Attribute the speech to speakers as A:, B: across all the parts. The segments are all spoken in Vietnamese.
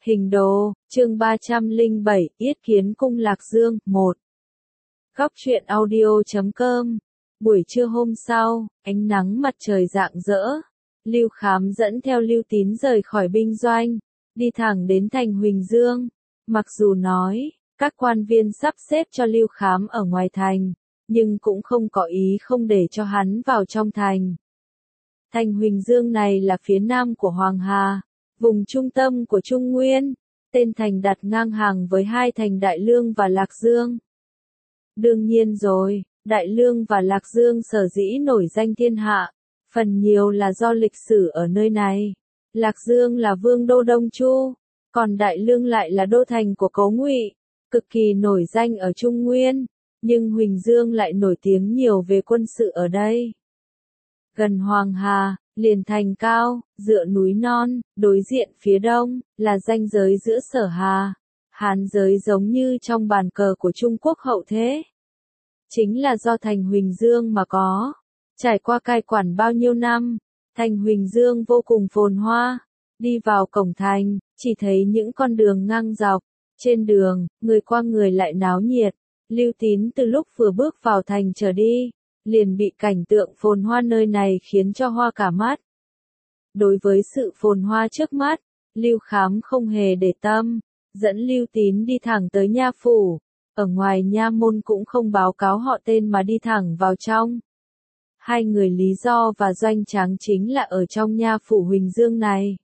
A: Hình đồ, chương 307, Yết Kiến Cung Lạc Dương, 1. Góc truyện audio.com. Buổi trưa hôm sau, ánh nắng mặt trời rạng rỡ. Lưu Khám dẫn theo Lưu Tín rời khỏi binh doanh, đi thẳng đến thành Huỳnh Dương. Mặc dù nói, các quan viên sắp xếp cho Lưu Khám ở ngoài thành, nhưng cũng không có ý không để cho hắn vào trong thành. Thành Huỳnh Dương này là phía nam của Hoàng Hà, vùng trung tâm của Trung Nguyên, tên thành đặt ngang hàng với hai thành Đại Lương và Lạc Dương. Đương nhiên rồi, Đại Lương và Lạc Dương sở dĩ nổi danh thiên hạ, phần nhiều là do lịch sử ở nơi này. Lạc Dương là vương đô Đông Chu, còn Đại Lương lại là đô thành của Cố Ngụy, cực kỳ nổi danh ở Trung Nguyên, nhưng Huỳnh Dương lại nổi tiếng nhiều về quân sự ở đây. Gần Hoàng Hà, liền thành cao, dựa núi non, đối diện phía đông, là ranh giới giữa Sở Hà, Hán giới giống như trong bàn cờ của Trung Quốc hậu thế. Chính là do thành Huỳnh Dương mà có. Trải qua cai quản bao nhiêu năm, thành Huỳnh Dương vô cùng phồn hoa. Đi vào cổng thành, chỉ thấy những con đường ngang dọc. Trên đường, người qua người lại náo nhiệt. Lưu Tín từ lúc vừa bước vào thành trở đi, liền bị cảnh tượng phồn hoa nơi này khiến cho hoa cả mắt. Đối với sự phồn hoa trước mắt, Lưu Khám không hề để tâm, dẫn Lưu Tín đi thẳng tới nha phủ, ở ngoài nha môn cũng không báo cáo họ tên mà đi thẳng vào trong. Hai người Lý Do và Doanh Tráng chính là ở trong nha phủ Huỳnh Dương này.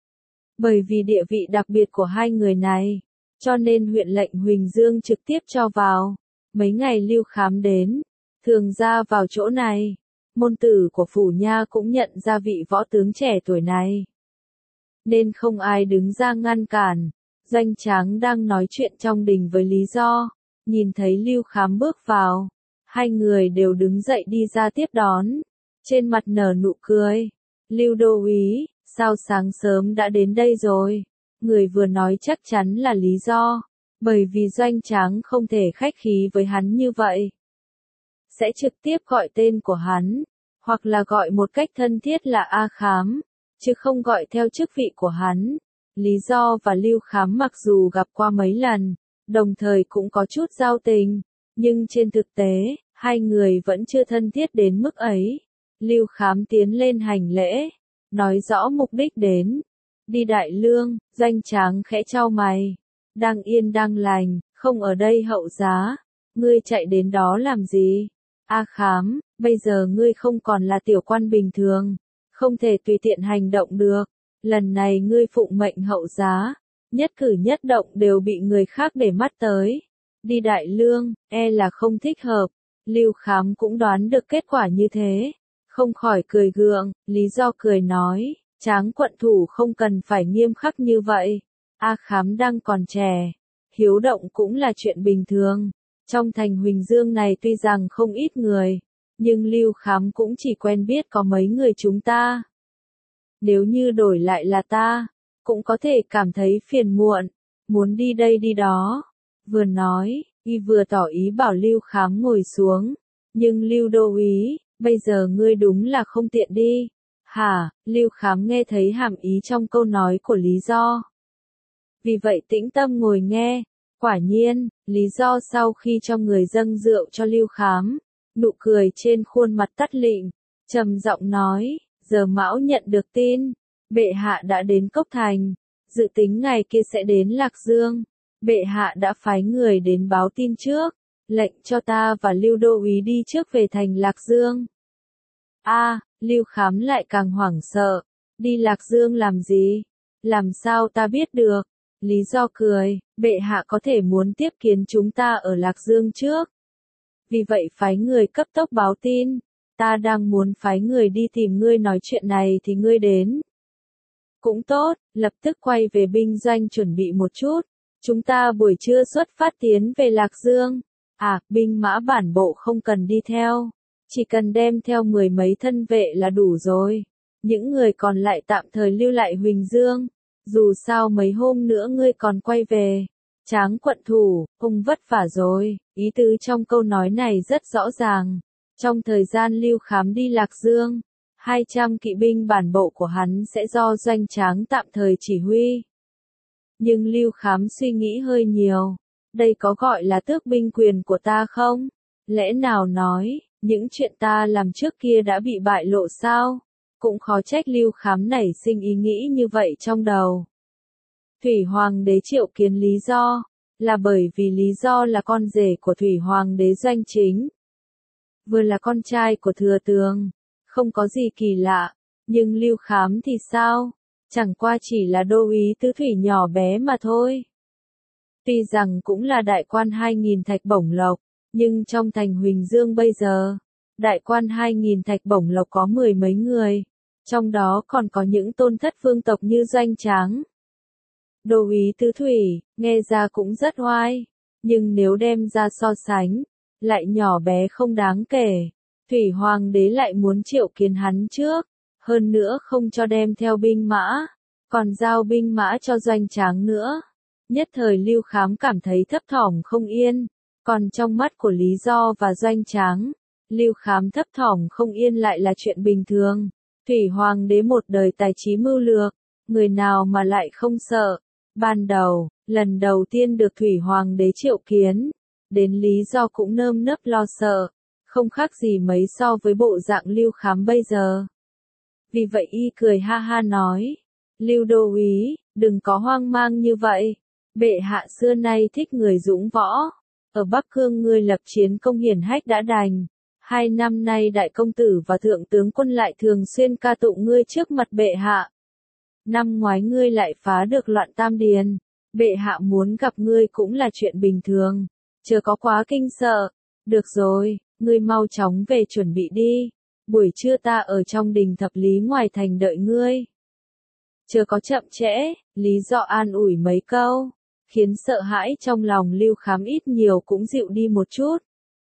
A: Bởi vì địa vị đặc biệt của hai người này, cho nên huyện lệnh Huỳnh Dương trực tiếp cho vào. Mấy ngày Lưu Khám đến, thường ra vào chỗ này, môn tử của phủ nha cũng nhận ra vị võ tướng trẻ tuổi này. Nên không ai đứng ra ngăn cản. Doanh Tráng đang nói chuyện trong đình với Lý Do, nhìn thấy Lưu Khám bước vào, hai người đều đứng dậy đi ra tiếp đón, trên mặt nở nụ cười. Lưu đô úy, sao sáng sớm đã đến đây rồi? Người vừa nói chắc chắn là Lý Do, bởi vì Doanh Tráng không thể khách khí với hắn như vậy. Sẽ trực tiếp gọi tên của hắn, hoặc là gọi một cách thân thiết là A Khám, chứ không gọi theo chức vị của hắn. Lý Do và Lưu Khám mặc dù gặp qua mấy lần, đồng thời cũng có chút giao tình, nhưng trên thực tế, hai người vẫn chưa thân thiết đến mức ấy. Lưu Khám tiến lên hành lễ, nói rõ mục đích đến. Đi Đại Lương. Doanh Tráng khẽ chau mày. Đang yên đang lành, không ở đây hậu giá. Ngươi chạy đến đó làm gì? A Khám, bây giờ ngươi không còn là tiểu quan bình thường, không thể tùy tiện hành động được. Lần này ngươi phụng mệnh hậu giá, nhất cử nhất động đều bị người khác để mắt tới. Đi Đại Lương, e là không thích hợp. Lưu Khám cũng đoán được kết quả như thế, không khỏi cười gượng. Lý Do cười nói, Tráng quận thủ không cần phải nghiêm khắc như vậy. A Khám đang còn trẻ, hiếu động cũng là chuyện bình thường. Trong thành Huỳnh Dương này tuy rằng không ít người, nhưng Lưu Khám cũng chỉ quen biết có mấy người chúng ta. Nếu như đổi lại là ta, cũng có thể cảm thấy phiền muộn, muốn đi đây đi đó. Vừa nói, y vừa tỏ ý bảo Lưu Khám ngồi xuống, nhưng Lưu đô úy, bây giờ ngươi đúng là không tiện đi. Hả? Lưu Khám nghe thấy hàm ý trong câu nói của Lý Do. Vì vậy tĩnh tâm ngồi nghe. Quả nhiên, Lý Do sau khi cho người dâng rượu cho Lưu Khám, nụ cười trên khuôn mặt tắt lịm, trầm giọng nói, giờ Mão nhận được tin, bệ hạ đã đến Cốc Thành, dự tính ngày kia sẽ đến Lạc Dương. Bệ hạ đã phái người đến báo tin trước, lệnh cho ta và Lưu đô úy đi trước về thành Lạc Dương. Lưu Khám lại càng hoảng sợ, đi Lạc Dương làm gì? Làm sao ta biết được? Lý Do cười, bệ hạ có thể muốn tiếp kiến chúng ta ở Lạc Dương trước. Vì vậy phái người cấp tốc báo tin, ta đang muốn phái người đi tìm ngươi nói chuyện này thì ngươi đến. Cũng tốt, lập tức quay về binh doanh chuẩn bị một chút, chúng ta buổi trưa xuất phát tiến về Lạc Dương. Binh mã bản bộ không cần đi theo, chỉ cần đem theo 10 mấy thân vệ là đủ rồi. Những người còn lại tạm thời lưu lại Huỳnh Dương. Dù sao mấy hôm nữa ngươi còn quay về. Tráng quận thủ, ông vất vả rồi. Ý tứ trong câu nói này rất rõ ràng. Trong thời gian Lưu Khám đi Lạc Dương, 200 kỵ binh bản bộ của hắn sẽ do Doanh Tráng tạm thời chỉ huy. Nhưng Lưu Khám suy nghĩ hơi nhiều. Đây có gọi là tước binh quyền của ta không? Lẽ nào nói, những chuyện ta làm trước kia đã bị bại lộ sao? Cũng khó trách Lưu Khám nảy sinh ý nghĩ như vậy trong đầu. Thủy Hoàng đế triệu kiến lý do, là bởi vì lý do là con rể của Thủy Hoàng đế Doanh Chính. Vừa là con trai của thừa tướng, không có gì kỳ lạ, nhưng Lưu Khám thì sao? Chẳng qua chỉ là đô úy tứ thủy nhỏ bé mà thôi. Tuy rằng cũng là đại quan 2.000 thạch bổng lộc, nhưng trong thành Huỳnh Dương bây giờ, đại quan 2.000 thạch bổng lộc có 10 mấy người, trong đó còn có những tôn thất vương tộc như Doanh Tráng. Đô úy tứ thủy, nghe ra cũng rất oai, nhưng nếu đem ra so sánh, lại nhỏ bé không đáng kể. Thủy Hoàng đế lại muốn triệu kiến hắn trước, hơn nữa không cho đem theo binh mã, còn giao binh mã cho Doanh Tráng nữa. Nhất thời Lưu Khám cảm thấy thấp thỏm không yên, còn trong mắt của Lý Do và Doanh Tráng, Lưu Khám thấp thỏm không yên lại là chuyện bình thường. Thủy Hoàng đế một đời tài trí mưu lược, người nào mà lại không sợ. Ban đầu, lần đầu tiên được Thủy Hoàng đế triệu kiến, đến Lý Do cũng nơm nớp lo sợ, không khác gì mấy so với bộ dạng Lưu Khám bây giờ. Vì vậy y cười ha ha nói, Lưu đô úy, đừng có hoang mang như vậy, bệ hạ xưa nay thích người dũng võ, ở Bắc Cương ngươi lập chiến công hiển hách đã đành, 2 năm nay đại công tử và thượng tướng quân lại thường xuyên ca tụng ngươi trước mặt bệ hạ. Năm ngoái ngươi lại phá được loạn Tam Điền, bệ hạ muốn gặp ngươi cũng là chuyện bình thường, chớ có quá kinh sợ. Được rồi, ngươi mau chóng về chuẩn bị đi, buổi trưa ta ở trong đình Thập Lý ngoài thành đợi ngươi. Chớ có chậm trễ, Lý Do an ủi mấy câu, khiến sợ hãi trong lòng Lưu Khám ít nhiều cũng dịu đi một chút.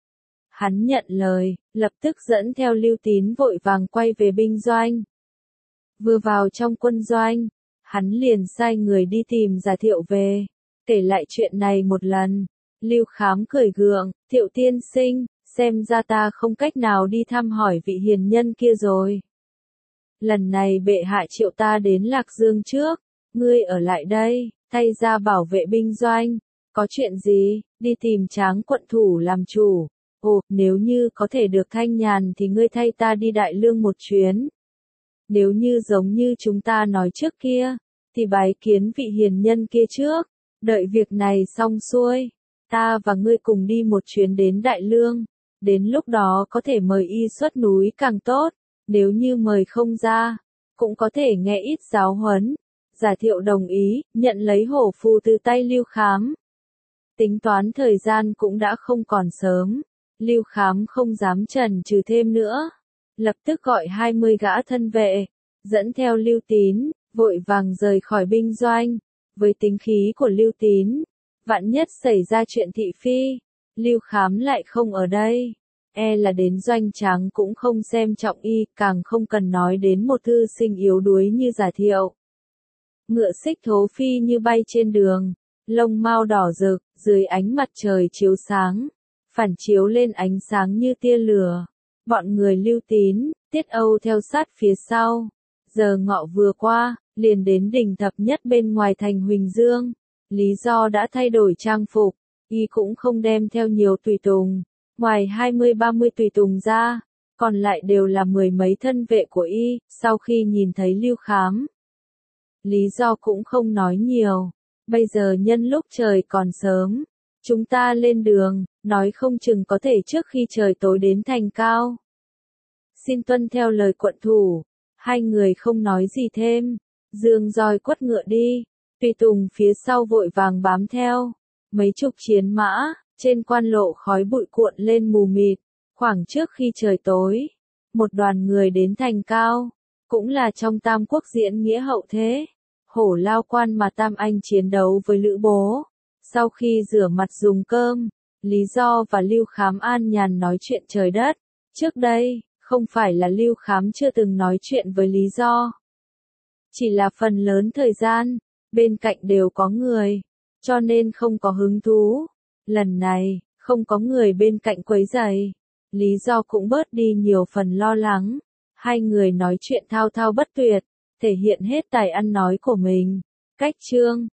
A: Hắn nhận lời, lập tức dẫn theo Lưu Tín vội vàng quay về binh doanh. Vừa vào trong quân doanh, hắn liền sai người đi tìm Giả Thiệu về, kể lại chuyện này một lần. Lưu Khám cười gượng, Thiệu tiên sinh, xem ra ta không cách nào đi thăm hỏi vị hiền nhân kia rồi. Lần này bệ hạ triệu ta đến Lạc Dương trước, ngươi ở lại đây, thay ra bảo vệ binh doanh. Có chuyện gì, đi tìm Tráng quận thủ làm chủ. Ồ, nếu như có thể được thanh nhàn thì ngươi thay ta đi Đại Lương một chuyến. Nếu như giống như chúng ta nói trước kia, thì bái kiến vị hiền nhân kia trước, đợi việc này xong xuôi, ta và ngươi cùng đi một chuyến đến Đại Lương, đến lúc đó có thể mời y xuất núi càng tốt, nếu như mời không ra, cũng có thể nghe ít giáo huấn. Giả Thiệu đồng ý, nhận lấy hổ phù từ tay Lưu Khám. Tính toán thời gian cũng đã không còn sớm, Lưu Khám không dám chần chừ thêm nữa. Lập tức gọi 20 gã thân vệ, dẫn theo Lưu Tín, vội vàng rời khỏi binh doanh. Với tính khí của Lưu Tín, vạn nhất xảy ra chuyện thị phi, Lưu Khám lại không ở đây, e là đến Doanh Tráng cũng không xem trọng y, càng không cần nói đến một thư sinh yếu đuối như Giả Thiệu. Ngựa xích thố phi như bay trên đường, lông mao đỏ rực, dưới ánh mặt trời chiếu sáng, phản chiếu lên ánh sáng như tia lửa. Bọn người Lưu Tín, Tiết Âu theo sát phía sau. Giờ ngọ vừa qua, liền đến đình Thập Nhất bên ngoài thành Huỳnh Dương. Lý Do đã thay đổi trang phục, y cũng không đem theo nhiều tùy tùng. Ngoài 20-30 tùy tùng ra, còn lại đều là 10 mấy thân vệ của y. Sau khi nhìn thấy Lưu Khám, Lý Do cũng không nói nhiều. Bây giờ nhân lúc trời còn sớm, chúng ta lên đường, nói không chừng có thể trước khi trời tối đến thành Cao. Xin tuân theo lời quận thủ. Hai người không nói gì thêm, dương roi quất ngựa đi, tùy tùng phía sau vội vàng bám theo. Mấy chục chiến mã, trên quan lộ khói bụi cuộn lên mù mịt. Khoảng trước khi trời tối, một đoàn người đến thành Cao, cũng là trong Tam Quốc diễn nghĩa hậu thế. Hổ Lao Quan mà Tam Anh chiến đấu với Lữ Bố. Sau khi rửa mặt dùng cơm, Lý Do và Lưu Khám an nhàn nói chuyện trời đất. Trước đây, không phải là Lưu Khám chưa từng nói chuyện với Lý Do. Chỉ là phần lớn thời gian, bên cạnh đều có người, cho nên không có hứng thú. Lần này, không có người bên cạnh quấy rầy, Lý Do cũng bớt đi nhiều phần lo lắng. Hai người nói chuyện thao thao bất tuyệt, thể hiện hết tài ăn nói của mình. Cách chương